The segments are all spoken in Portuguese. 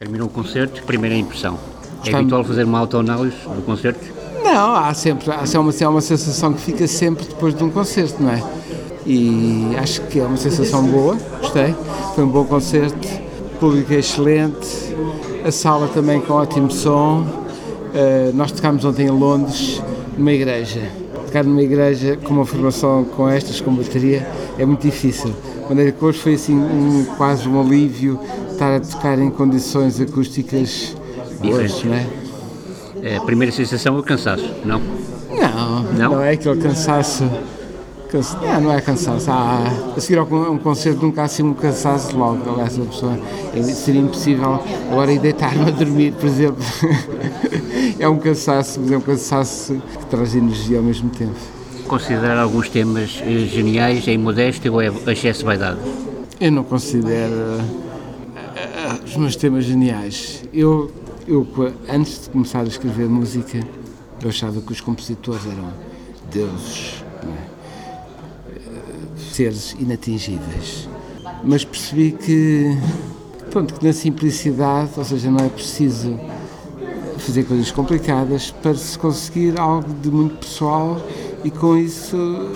Termina o concerto, primeira impressão. É Está- habitual fazer uma autoanálise do concerto? Não, há uma sensação que fica sempre depois de um concerto, não é? E acho que é uma sensação boa, gostei, foi um bom concerto, o público é excelente, a sala também com ótimo som. Nós tocámos ontem em Londres, numa igreja. Tocar numa igreja com uma formação com estas, com bateria, é muito difícil. De maneira que hoje foi assim quase um alívio estar a tocar em condições acústicas boas, não é? A primeira sensação é o cansaço, não? Não? Não é aquele cansaço. Não é cansaço. A seguir a um concerto nunca há assim um cansaço logo. Aliás, a pessoa seria impossível agora ir deitar-me a dormir, por exemplo. É um cansaço, mas é um cansaço que traz energia ao mesmo tempo. Considerar alguns temas geniais em modéstia ou é excesso de vaidade? Eu não considero os meus temas geniais. Eu, antes de começar a escrever música, eu achava que os compositores eram deuses, não é? Seres inatingíveis. Mas percebi que na simplicidade, ou seja, não é preciso fazer coisas complicadas para se conseguir algo de muito pessoal e com isso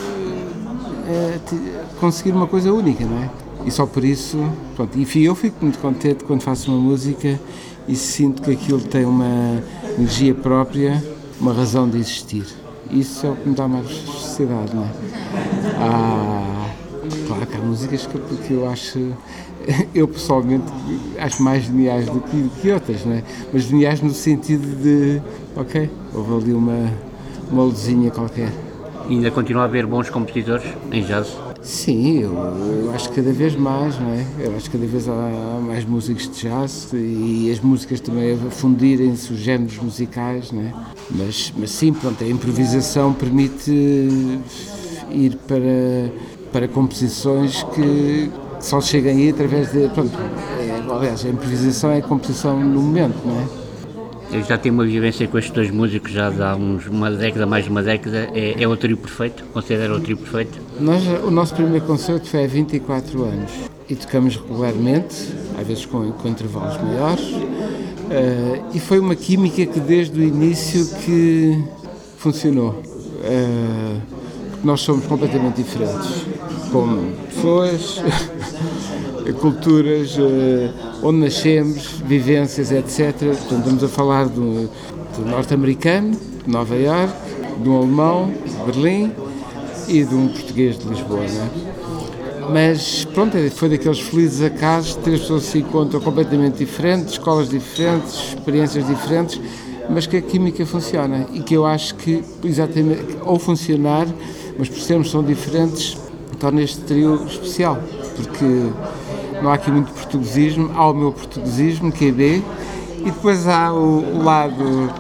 conseguir uma coisa única, não é? E só por isso, enfim, eu fico muito contente quando faço uma música e sinto que aquilo tem uma energia própria, uma razão de existir. Isso é o que me dá mais felicidade, não é? Claro que há músicas que eu acho, eu pessoalmente acho mais geniais do que outras, não é? Mas geniais no sentido de, houve ali uma luzinha qualquer. E ainda continua a haver bons compositores em jazz? Sim, eu acho que cada vez mais, não é? Eu acho que cada vez há mais músicos de jazz e as músicas também a fundirem-se, os géneros musicais, não é? Mas sim, a improvisação permite ir para composições que só chegam aí através de... aliás, a improvisação é a composição no momento, não é? Eu já tenho uma vivência com estes dois músicos já há mais de uma década. É o trio perfeito? Considera o trio perfeito? O nosso primeiro concerto foi há 24 anos e tocamos regularmente, às vezes com intervalos maiores, e foi uma química que desde o início que funcionou. Nós somos completamente diferentes, como pessoas, culturas, onde nascemos, vivências, etc. Portanto, estamos a falar do norte-americano, de Nova Iorque, de um alemão, de Berlim, e de um português de Lisboa, não é? Mas, foi daqueles felizes acasos, três pessoas se encontram completamente diferentes, escolas diferentes, experiências diferentes, mas que a química funciona e que eu acho que, exatamente, ao funcionar, mas por sermos tão diferentes, torna este trio especial, porque não há aqui muito portuguesismo, há o meu portuguesismo, que é B, e depois há o lado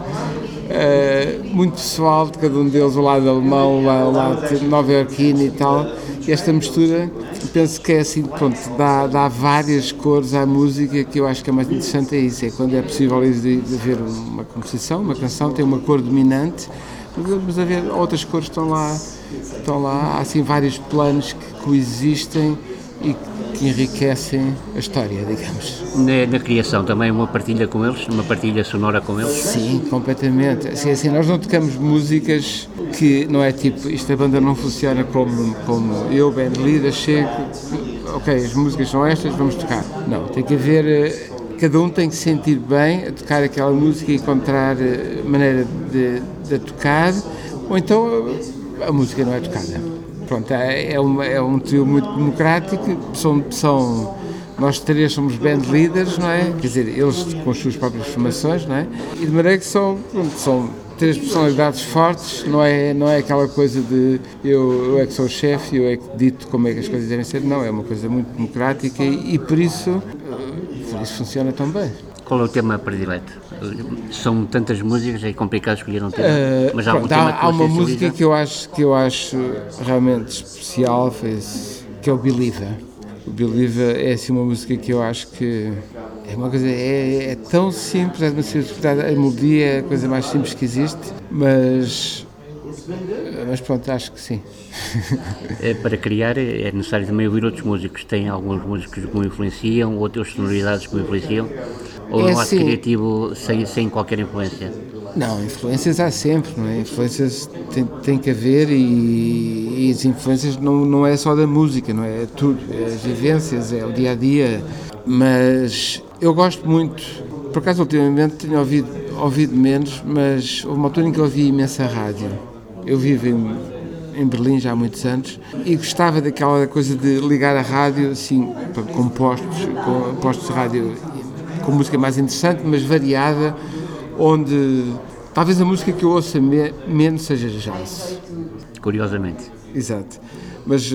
muito pessoal de cada um deles, o lado alemão, o lado nova-iorquino e tal, e esta mistura, penso que é assim, dá várias cores à música, que eu acho que é mais interessante é isso, é quando é possível de haver uma composição, uma canção tem uma cor dominante, mas haver outras cores estão lá, há assim vários planos que coexistem e que enriquecem a história, digamos. Na criação também uma partilha com eles? Uma partilha sonora com eles? Sim, completamente. Assim, nós não tocamos músicas que não é tipo, a banda não funciona como eu, band leader, chego, as músicas são estas, vamos tocar. Não, tem que haver, cada um tem que se sentir bem a tocar aquela música e encontrar maneira de tocar, ou então a música não é tocada. É um trio muito democrático, nós três somos band leaders, não é? Quer dizer, eles com as suas próprias formações, não é? E de maneira que são três personalidades fortes, não é aquela coisa de eu é que sou o chefe, eu é que dito como é que as coisas devem ser, não, é uma coisa muito democrática e por isso funciona tão bem. Qual é o tema predileto? São tantas músicas, é complicado escolher um tema, mas há uma música que eu acho realmente especial, que é o Believer. O Believer é assim uma música que eu acho que é uma coisa, é tão simples, a melodia é a coisa mais simples que existe, mas Mas pronto, acho que sim. Para criar é necessário também ouvir outros músicos. Tem alguns músicos que me influenciam, outras sonoridades que me influenciam, ou É é um ato assim. criativo sem qualquer influência? Não, influências há sempre, não é? Influências tem que haver e as influências não é só da música, não é? É tudo, é as vivências, é o dia-a-dia, mas eu gosto muito, por acaso ultimamente tenho ouvido menos, mas houve uma altura em que eu ouvia imensa rádio. Eu vivo em Berlim já há muitos anos e gostava daquela coisa de ligar a rádio assim, com postos de rádio com música mais interessante, mas variada, onde talvez a música que eu ouça menos seja jazz. Curiosamente. Exato. Mas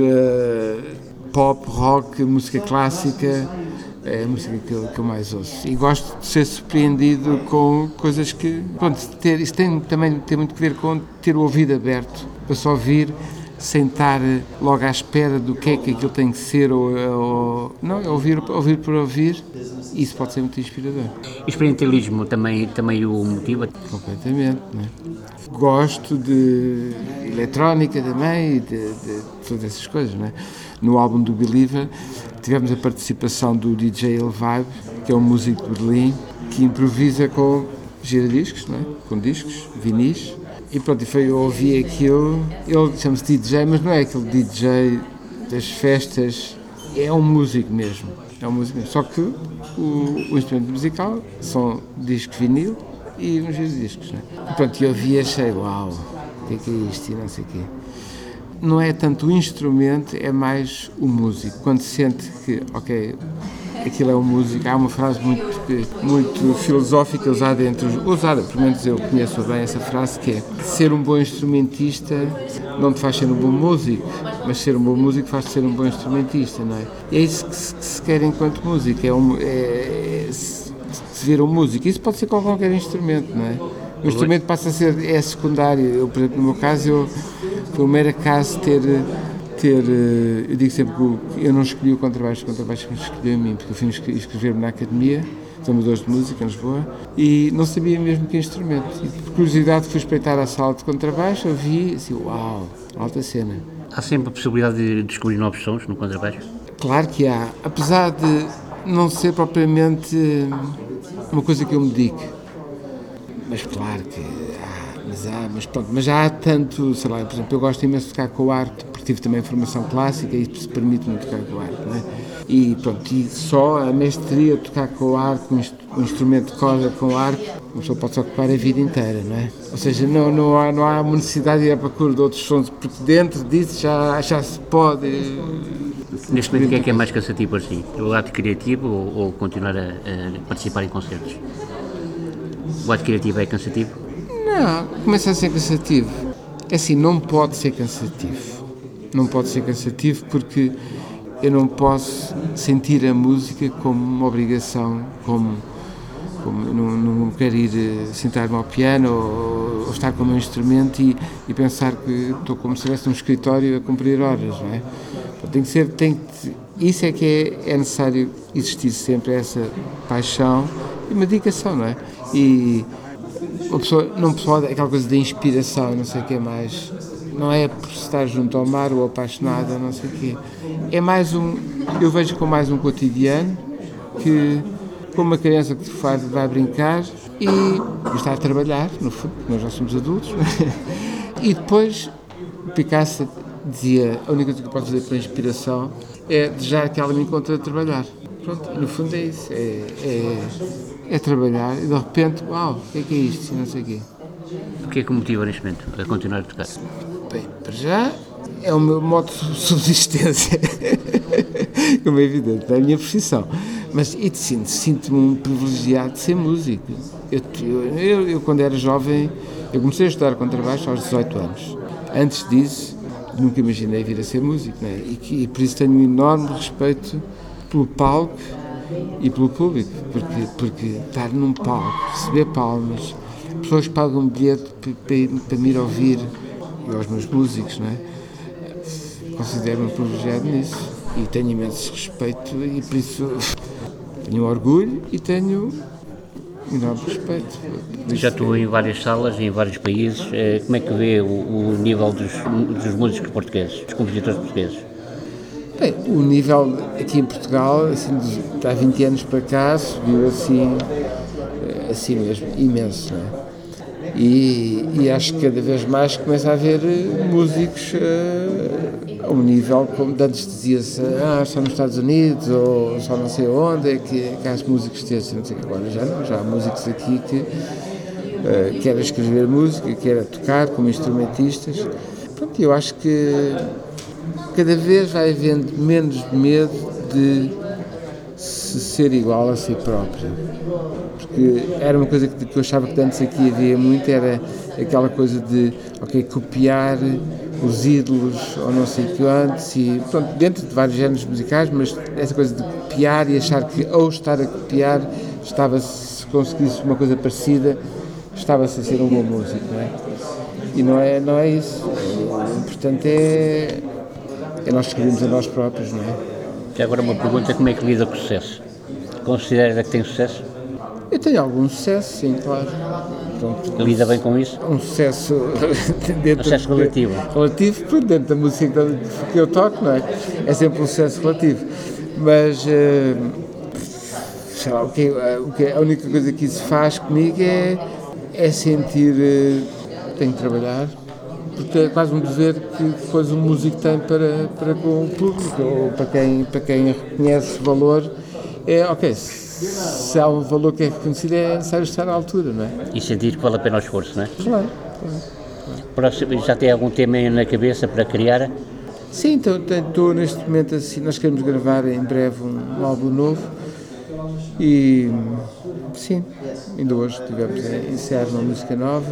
pop, rock, música clássica é a música que eu mais ouço. E gosto de ser surpreendido com coisas que... Pronto, isso também tem muito a ver com ter o ouvido aberto, para só ouvir sem estar logo à espera do que é que aquilo tem que ser, não, é ouvir por ouvir, e isso pode ser muito inspirador. Experimentalismo também o motiva? Completamente, não é? Gosto de eletrónica também e de todas essas coisas, não é? No álbum do Believer tivemos a participação do DJ El Vibe, que é um músico de Berlim, que improvisa com giradiscos, não é? Com discos, vinis. E pronto, eu ouvi aquilo, ele chama-se DJ, mas não é aquele DJ das festas, é um músico mesmo. Só que o instrumento musical são discos vinil e uns discos, né? E pronto, eu ouvi e achei, uau, o que é isto e não sei o quê. Não é tanto o instrumento, é mais o músico. Quando sente que, ok, aquilo é um músico, há uma frase muito filosófica usada pelo menos eu conheço bem essa frase, que é: ser um bom instrumentista não te faz ser um bom músico, mas ser um bom músico faz-te ser um bom instrumentista, não é? E é isso que se quer enquanto músico, se ver um músico. Isso pode ser com qualquer instrumento, não é? O instrumento passa a ser secundário. Por exemplo, no meu caso, foi um mero acaso ter eu digo sempre que eu não escolhi o contrabaixo me escolheu a mim, porque eu fui inscrever-me na Academia de Amadores de Música em Lisboa e não sabia mesmo que instrumento. E por curiosidade fui espreitar a sala de contrabaixo, ouvi assim, uau, alta cena. Há sempre a possibilidade de descobrir novos sons no contrabaixo? Claro que há, apesar de não ser propriamente uma coisa que eu me dedique. Mas claro que mas já há tanto, sei lá, por exemplo, eu gosto imenso de tocar com o arco, porque tive também formação clássica e isso permite-me tocar com o arco, não é? E pronto, e só a mestria de tocar com o arco, um instrumento de corda com o arco, uma pessoa pode-se ocupar a vida inteira, não é? Ou seja, não há necessidade de ir à procura de outros sons, porque dentro disso já se pode... Neste momento, o que é mais cansativo para si? O ato criativo ou continuar a participar em concertos? O ato criativo é cansativo? Não, começa a ser cansativo. É assim, não pode ser cansativo. Não pode ser cansativo porque eu não posso sentir a música como uma obrigação, como não quero ir sentar-me ao piano ou estar com o meu instrumento e pensar que estou como se estivesse num escritório a cumprir horas, não é? Isso é que é necessário existir sempre, essa paixão e uma dedicação, não é? E uma pessoa não pode, aquela coisa da inspiração, não sei o que é mais, não é por estar junto ao mar ou apaixonada, não sei o quê. É mais eu vejo como mais um cotidiano, que como uma criança que vai brincar e está a trabalhar, no fundo, nós já somos adultos, e depois Picasso dizia, a única coisa que eu posso fazer para inspiração é desejar que ela me encontre a trabalhar. Pronto, no fundo é isso, é trabalhar e de repente, uau, o que é isto? Não sei o quê. O que é que o motiva neste momento a continuar a tocar? Bem, para já é o meu modo de subsistência, como é evidente, é a minha profissão. Mas sinto-me um privilegiado de ser músico. Eu quando era jovem, eu comecei a estudar contrabaixo aos 18 anos. Antes disso, nunca imaginei vir a ser músico, não é? E por isso tenho um enorme respeito pelo palco e pelo público, porque estar num palco, receber palmas, pessoas que pagam um bilhete para me ir ouvir, e aos meus músicos, não é? Considero-me privilegiado nisso e tenho imenso respeito e por isso tenho orgulho e tenho enorme respeito. Já estou em várias salas, em vários países. Como é que vê o nível dos músicos portugueses, dos compositores portugueses? Bem, o nível aqui em Portugal, assim, há 20 anos para cá, subiu assim mesmo, imenso, não é? E acho que cada vez mais começa a haver músicos a um nível, como antes dizia-se, só nos Estados Unidos ou só não sei onde é que há os músicos desses, não sei, agora já não, já há músicos aqui que quer escrever música, quer tocar como instrumentistas. Pronto, eu acho que cada vez vai havendo menos medo de se ser igual a si próprio. Porque era uma coisa que eu achava que antes aqui havia muito, era aquela coisa de, copiar os ídolos ou não sei o que antes, e pronto, dentro de vários géneros musicais, mas essa coisa de copiar e achar que ao estar a copiar, se conseguisse uma coisa parecida, estava-se a ser um bom músico, não é? E não é isso. Portanto, é nós escrevemos a nós próprios, não é? E agora uma pergunta, como é que lida com o sucesso? Considera que tem sucesso? Eu tenho algum sucesso, sim, claro. Pronto, Lida bem com isso? Um sucesso Relativo. Relativo, pronto, dentro da música que eu toco, não é? É sempre um sucesso relativo. Mas, sei lá, a única coisa que isso faz comigo é sentir tenho que trabalhar, porque é quase um dever que depois um músico tem para com o público, ou para quem reconhece valor, se há um valor que é reconhecido, é necessário estar à altura, não é? E sentir que vale a pena o esforço, não é? Claro. Já tem algum tema aí na cabeça para criar? Sim, estou neste momento assim, nós queremos gravar em breve um álbum novo e sim, ainda hoje estivemos a ensaiar uma música nova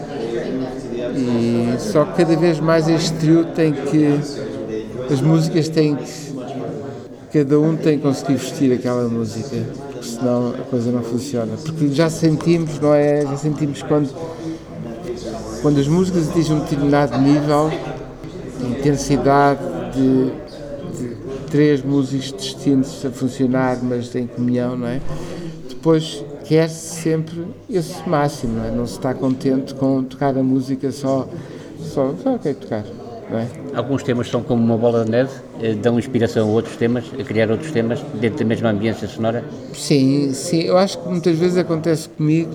e só que cada vez mais este trio as músicas têm que, cada um tem que conseguir vestir aquela música, porque senão a coisa não funciona, porque já sentimos, não é? Já sentimos quando as músicas atingem um determinado nível de intensidade de três músicos distintos a funcionar, mas em comunhão, não é? Depois quer-se sempre esse máximo, não é? Não se está contente com tocar a música só tocar, não é? Alguns temas são como uma bola de neve, dão inspiração a outros temas, a criar outros temas dentro da mesma ambiência sonora? Sim, eu acho que muitas vezes acontece comigo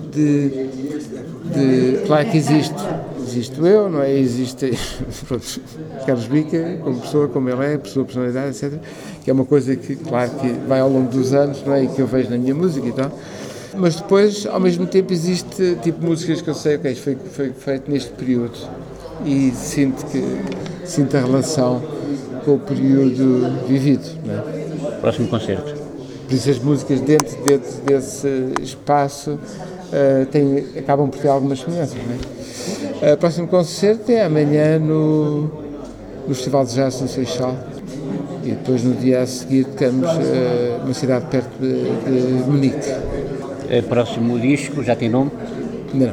claro que existo eu, não é? Existe Carlos Bica, como pessoa, como ele é, pessoa, personalidade, etc., que é uma coisa que, claro, que vai ao longo dos anos, não é? E que eu vejo na minha música e tal, mas depois, ao mesmo tempo, existe tipo músicas que eu sei, isto foi feito neste período e sinto a relação com o período vivido, não é? Próximo concerto? Por isso as músicas dentro desse espaço acabam por ter algumas semelhanças, não é? O próximo concerto é amanhã no Festival de Jazz no Seixal e depois no dia a seguir tocamos numa cidade perto de Munique. Próximo disco, já tem nome? Não.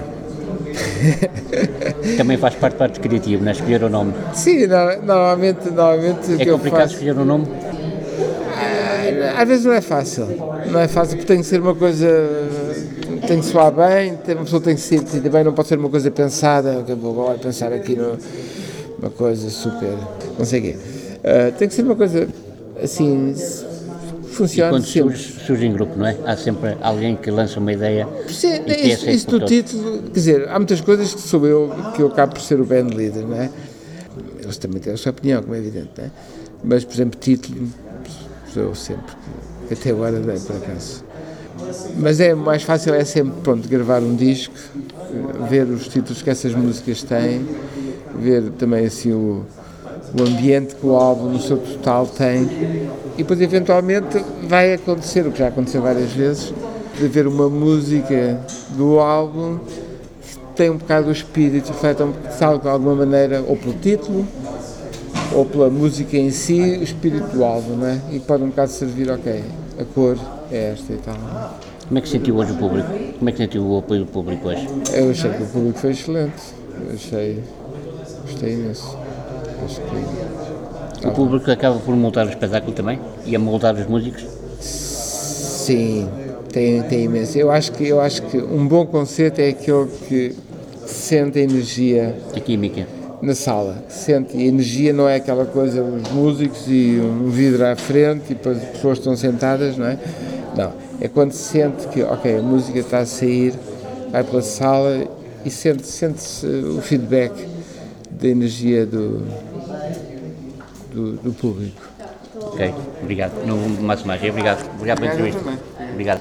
Também faz parte criativo, não é? Escolher o nome. Sim, normalmente é complicado escolher o nome? Às vezes não é fácil porque tem que ser uma coisa, tem que soar bem, uma pessoa tem que se sentir bem, não pode ser uma coisa pensada, que eu vou agora pensar aqui numa coisa super, não sei o quê. Tem que ser uma coisa assim, funciona. E quando surge em grupo, não é? Há sempre alguém que lança uma ideia. Sim, isso do título, quer dizer, há muitas coisas que eu acabo por ser o band leader, não é? Eles também têm a sua opinião, como é evidente, não é? Mas, por exemplo, título, sou eu sempre, que até agora dei por acaso. Mas é mais fácil, é sempre, pronto, gravar um disco, ver os títulos que essas músicas têm, ver também assim o ambiente que o álbum no seu total tem e depois eventualmente vai acontecer, o que já aconteceu várias vezes, de haver uma música do álbum que tem um bocado o espírito, reflete de alguma maneira, ou pelo título, ou pela música em si, o espírito do álbum, não é? E pode um bocado servir, a cor é esta e tal. Como é que sentiu hoje o público? Como é que sentiu o apoio do público hoje? Eu achei que o público foi excelente, gostei imenso. O público acaba por montar o espetáculo também? E a moldar os músicos? Sim, Tem imenso. Eu acho que um bom concerto é aquele que sente a energia A química. na sala, que sente, e a energia não é aquela coisa, os músicos e um vidro à frente e depois as pessoas estão sentadas, não é? Não, é quando se sente que, ok, a música está a sair, vai pela sala e sente-se o feedback da energia do público. Ok, obrigado. Não mais. Obrigado pela entrevista. Obrigado.